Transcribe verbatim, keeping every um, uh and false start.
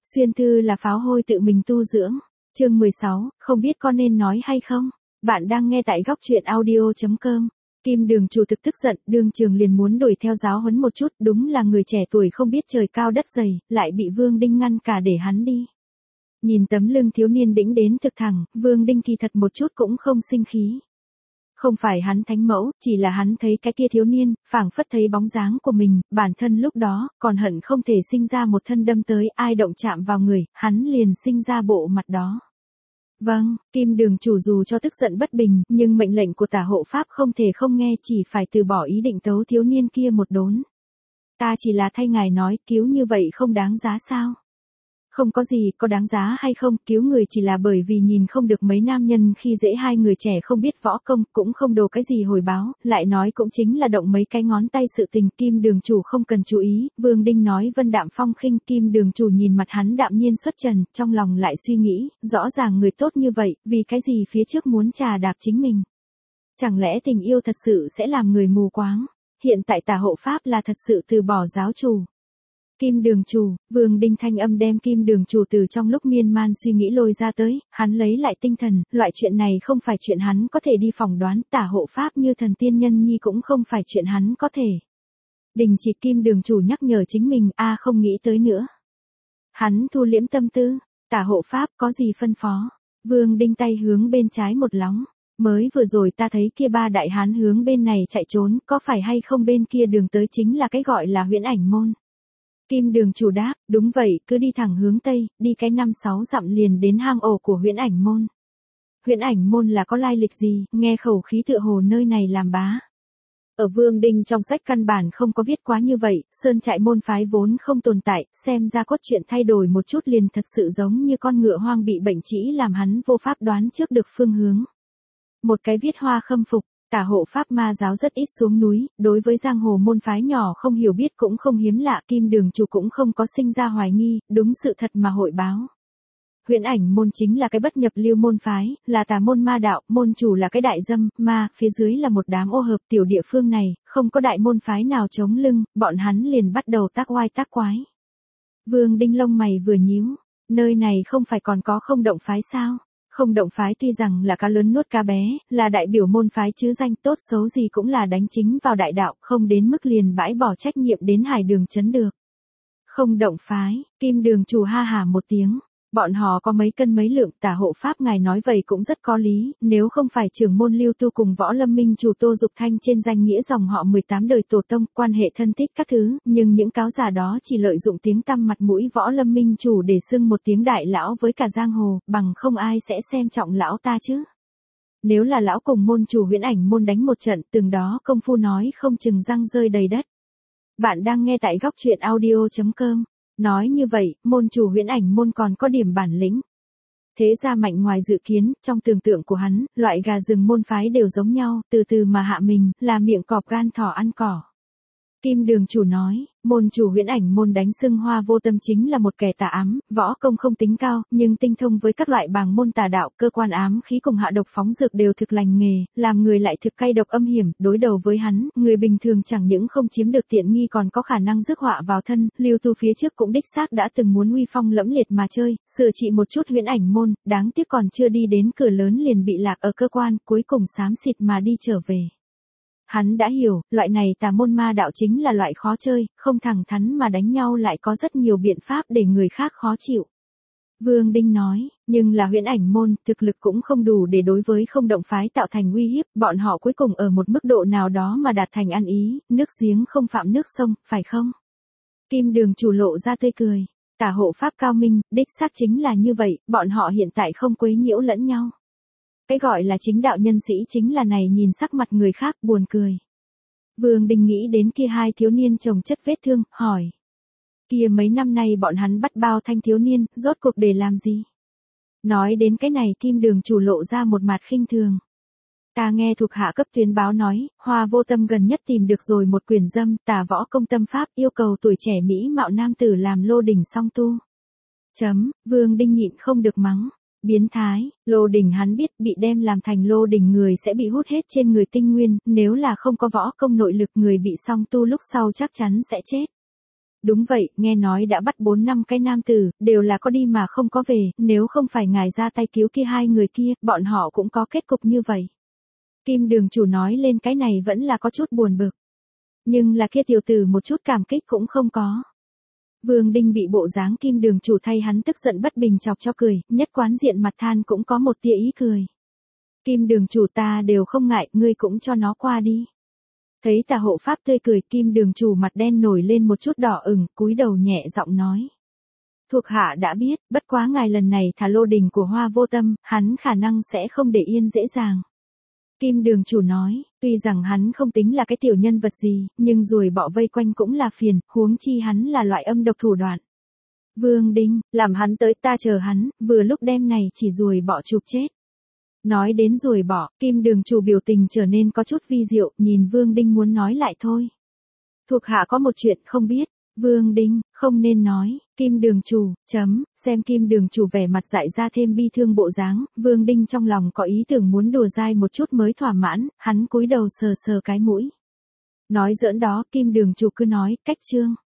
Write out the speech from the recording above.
Xuyên thư là pháo hôi tự mình tu dưỡng. Chương mười sáu, không biết có nên nói hay không? Bạn đang nghe tại góc truyện audio chấm com. Kim Đường chủ thực tức giận, đương trường liền muốn đuổi theo giáo huấn một chút, đúng là người trẻ tuổi không biết trời cao đất dày, lại bị Vương Đinh ngăn cả để hắn đi. Nhìn tấm lưng thiếu niên đĩnh đến thực thẳng, Vương Đinh kỳ thật một chút cũng không sinh khí. Không phải hắn thánh mẫu, chỉ là hắn thấy cái kia thiếu niên, phảng phất thấy bóng dáng của mình, bản thân lúc đó, còn hận không thể sinh ra một thân đâm tới, ai động chạm vào người, hắn liền sinh ra bộ mặt đó. Vâng, Kim Đường chủ dù cho tức giận bất bình, nhưng mệnh lệnh của tả hộ pháp không thể không nghe, chỉ phải từ bỏ ý định tấu thiếu niên kia một đốn. Ta chỉ là thay ngài nói, cứu như vậy không đáng giá sao? Không có gì, có đáng giá hay không, cứu người chỉ là bởi vì nhìn không được mấy nam nhân khi dễ hai người trẻ không biết võ công, cũng không đồ cái gì hồi báo, lại nói cũng chính là động mấy cái ngón tay sự tình. Kim Đường chủ không cần chú ý, Vương Đinh nói vân đạm phong khinh. Kim Đường chủ nhìn mặt hắn đạm nhiên xuất trần, trong lòng lại suy nghĩ, rõ ràng người tốt như vậy, vì cái gì phía trước muốn trà đạp chính mình? Chẳng lẽ tình yêu thật sự sẽ làm người mù quáng? Hiện tại tả hộ pháp là thật sự từ bỏ giáo chủ. Kim Đường chủ, Vương Đinh thanh âm đem Kim Đường chủ từ trong lúc miên man suy nghĩ lôi ra tới, hắn lấy lại tinh thần, loại chuyện này không phải chuyện hắn có thể đi phỏng đoán, tả hộ pháp như thần tiên nhân nhi cũng không phải chuyện hắn có thể. Đình chỉ. Kim Đường chủ nhắc nhở chính mình, a không nghĩ tới nữa. Hắn thu liễm tâm tư, tả hộ pháp có gì phân phó? Vương Đinh tay hướng bên trái một lóng, mới vừa rồi ta thấy kia ba đại hán hướng bên này chạy trốn, có phải hay không bên kia đường tới chính là cái gọi là Huyễn Ảnh môn? Kim Đường chủ đáp, đúng vậy, cứ đi thẳng hướng Tây, đi cái năm sáu dặm liền đến hang ổ của Huyễn Ảnh môn. Huyễn Ảnh môn là có lai lịch gì, nghe khẩu khí tựa hồ nơi này làm bá. Ở Vương Đinh trong sách căn bản không có viết quá như vậy, sơn trại môn phái vốn không tồn tại, xem ra cốt truyện thay đổi một chút liền thật sự giống như con ngựa hoang bị bệnh trĩ làm hắn vô pháp đoán trước được phương hướng. Một cái viết hoa khâm phục. Tả hộ pháp ma giáo rất ít xuống núi, đối với giang hồ môn phái nhỏ không hiểu biết cũng không hiếm lạ, Kim Đường chủ cũng không có sinh ra hoài nghi, đúng sự thật mà hội báo. Huyễn Ảnh môn chính là cái bất nhập lưu môn phái, là tà môn ma đạo, môn chủ là cái đại dâm, ma, phía dưới là một đám ô hợp. Tiểu địa phương này, không có đại môn phái nào chống lưng, bọn hắn liền bắt đầu tác oai tác quái. Vương Đinh lông mày vừa nhíu, nơi này không phải còn có không động phái sao? Không động phái tuy rằng là cá lớn nuốt cá bé, là đại biểu môn phái chứ danh, tốt xấu gì cũng là đánh chính vào đại đạo, không đến mức liền bãi bỏ trách nhiệm đến hải đường chấn được. Không động phái, Kim Đường chủ ha hà một tiếng, bọn họ có mấy cân mấy lượng, tả hộ pháp ngài nói vậy cũng rất có lý, nếu không phải trưởng môn Lưu Tu cùng Võ Lâm Minh chủ Tô Dục Thanh trên danh nghĩa dòng họ mười tám đời tổ tông, quan hệ thân thích các thứ, nhưng những cáo giả đó chỉ lợi dụng tiếng tăm mặt mũi Võ Lâm Minh chủ để xưng một tiếng đại lão với cả giang hồ, bằng không ai sẽ xem trọng lão ta chứ. Nếu là lão cùng môn chủ Huyễn Ảnh môn đánh một trận, từng đó công phu nói không chừng răng rơi đầy đất. Bạn đang nghe tại góc truyện audio chấm com. Nói như vậy, môn chủ Huyễn Ảnh môn còn có điểm bản lĩnh. Thế ra mạnh ngoài dự kiến, trong tưởng tượng của hắn, loại gà rừng môn phái đều giống nhau, từ từ mà hạ mình, là miệng cọp gan thỏ ăn cỏ. Kim Đường chủ nói, môn chủ Huyễn Ảnh môn đánh xưng Hoa Vô Tâm chính là một kẻ tà ám, võ công không tính cao, nhưng tinh thông với các loại bàng môn tà đạo, cơ quan ám khí cùng hạ độc phóng dược đều thực lành nghề, làm người lại thực cay độc âm hiểm, đối đầu với hắn, người bình thường chẳng những không chiếm được tiện nghi còn có khả năng rước họa vào thân. Lưu Tu phía trước cũng đích xác đã từng muốn uy phong lẫm liệt mà chơi, sửa trị một chút Huyễn Ảnh môn, đáng tiếc còn chưa đi đến cửa lớn liền bị lạc ở cơ quan, cuối cùng xám xịt mà đi trở về. Hắn đã hiểu, loại này tà môn ma đạo chính là loại khó chơi, không thẳng thắn mà đánh nhau lại có rất nhiều biện pháp để người khác khó chịu. Vương Đinh nói, nhưng là Huyễn Ảnh môn, thực lực cũng không đủ để đối với không động phái tạo thành uy hiếp, bọn họ cuối cùng ở một mức độ nào đó mà đạt thành ăn ý, nước giếng không phạm nước sông, phải không? Kim Đường chủ lộ ra tươi cười, tả hộ pháp cao minh, đích xác chính là như vậy, bọn họ hiện tại không quấy nhiễu lẫn nhau. Cái gọi là chính đạo nhân sĩ chính là này nhìn sắc mặt người khác buồn cười. Vương Đinh nghĩ đến kia hai thiếu niên chồng chất vết thương, hỏi. Kia mấy năm nay bọn hắn bắt bao thanh thiếu niên, rốt cuộc để làm gì? Nói đến cái này Kim Đường chủ lộ ra một mặt khinh thường. Ta nghe thuộc hạ cấp tuyến báo nói, Hoa Vô Tâm gần nhất tìm được rồi một quyển dâm, tả võ công tâm pháp yêu cầu tuổi trẻ mỹ mạo nam tử làm lô đỉnh song tu. Chấm, Vương Đinh nhịn không được mắng. Biến thái, lô đỉnh hắn biết bị đem làm thành lô đỉnh người sẽ bị hút hết trên người tinh nguyên, nếu là không có võ công nội lực người bị song tu lúc sau chắc chắn sẽ chết. đúng vậy, nghe nói đã bắt bốn năm cái nam tử, đều là có đi mà không có về, nếu không phải ngài ra tay cứu kia hai người kia, bọn họ cũng có kết cục như vậy. Kim đường chủ nói lên cái này vẫn là có chút buồn bực. Nhưng là kia tiểu tử một chút cảm kích cũng không có. Vương Đinh bị bộ dáng kim đường chủ thay hắn tức giận bất bình chọc cho cười, nhất quán diện mặt than cũng có một tia ý cười. Kim đường chủ ta đều không ngại, ngươi cũng cho nó qua đi. Thấy tà hộ pháp tươi cười, kim đường chủ mặt đen nổi lên một chút đỏ ửng, cúi đầu nhẹ giọng nói. Thuộc hạ đã biết, bất quá ngài lần này thả lô đình của Hoa Vô Tâm, hắn khả năng sẽ không để yên dễ dàng. Kim đường chủ nói, tuy rằng hắn không tính là cái tiểu nhân vật gì, nhưng ruồi bọ vây quanh cũng là phiền, huống chi hắn là loại âm độc thủ đoạn. Vương Đinh, làm hắn tới ta chờ hắn, vừa lúc đêm này chỉ ruồi bọ chụp chết. Nói đến ruồi bọ, kim đường chủ biểu tình trở nên có chút vi diệu, nhìn Vương Đinh muốn nói lại thôi. Thuộc hạ có một chuyện không biết. Vương Đinh, không nên nói, kim đường chủ, chấm, xem kim đường chủ vẻ mặt dại ra thêm bi thương bộ dáng, Vương Đinh trong lòng có ý tưởng muốn đùa dai một chút mới thỏa mãn, hắn cúi đầu sờ sờ cái mũi. Nói giỡn đó, kim đường chủ cứ nói, cách chương.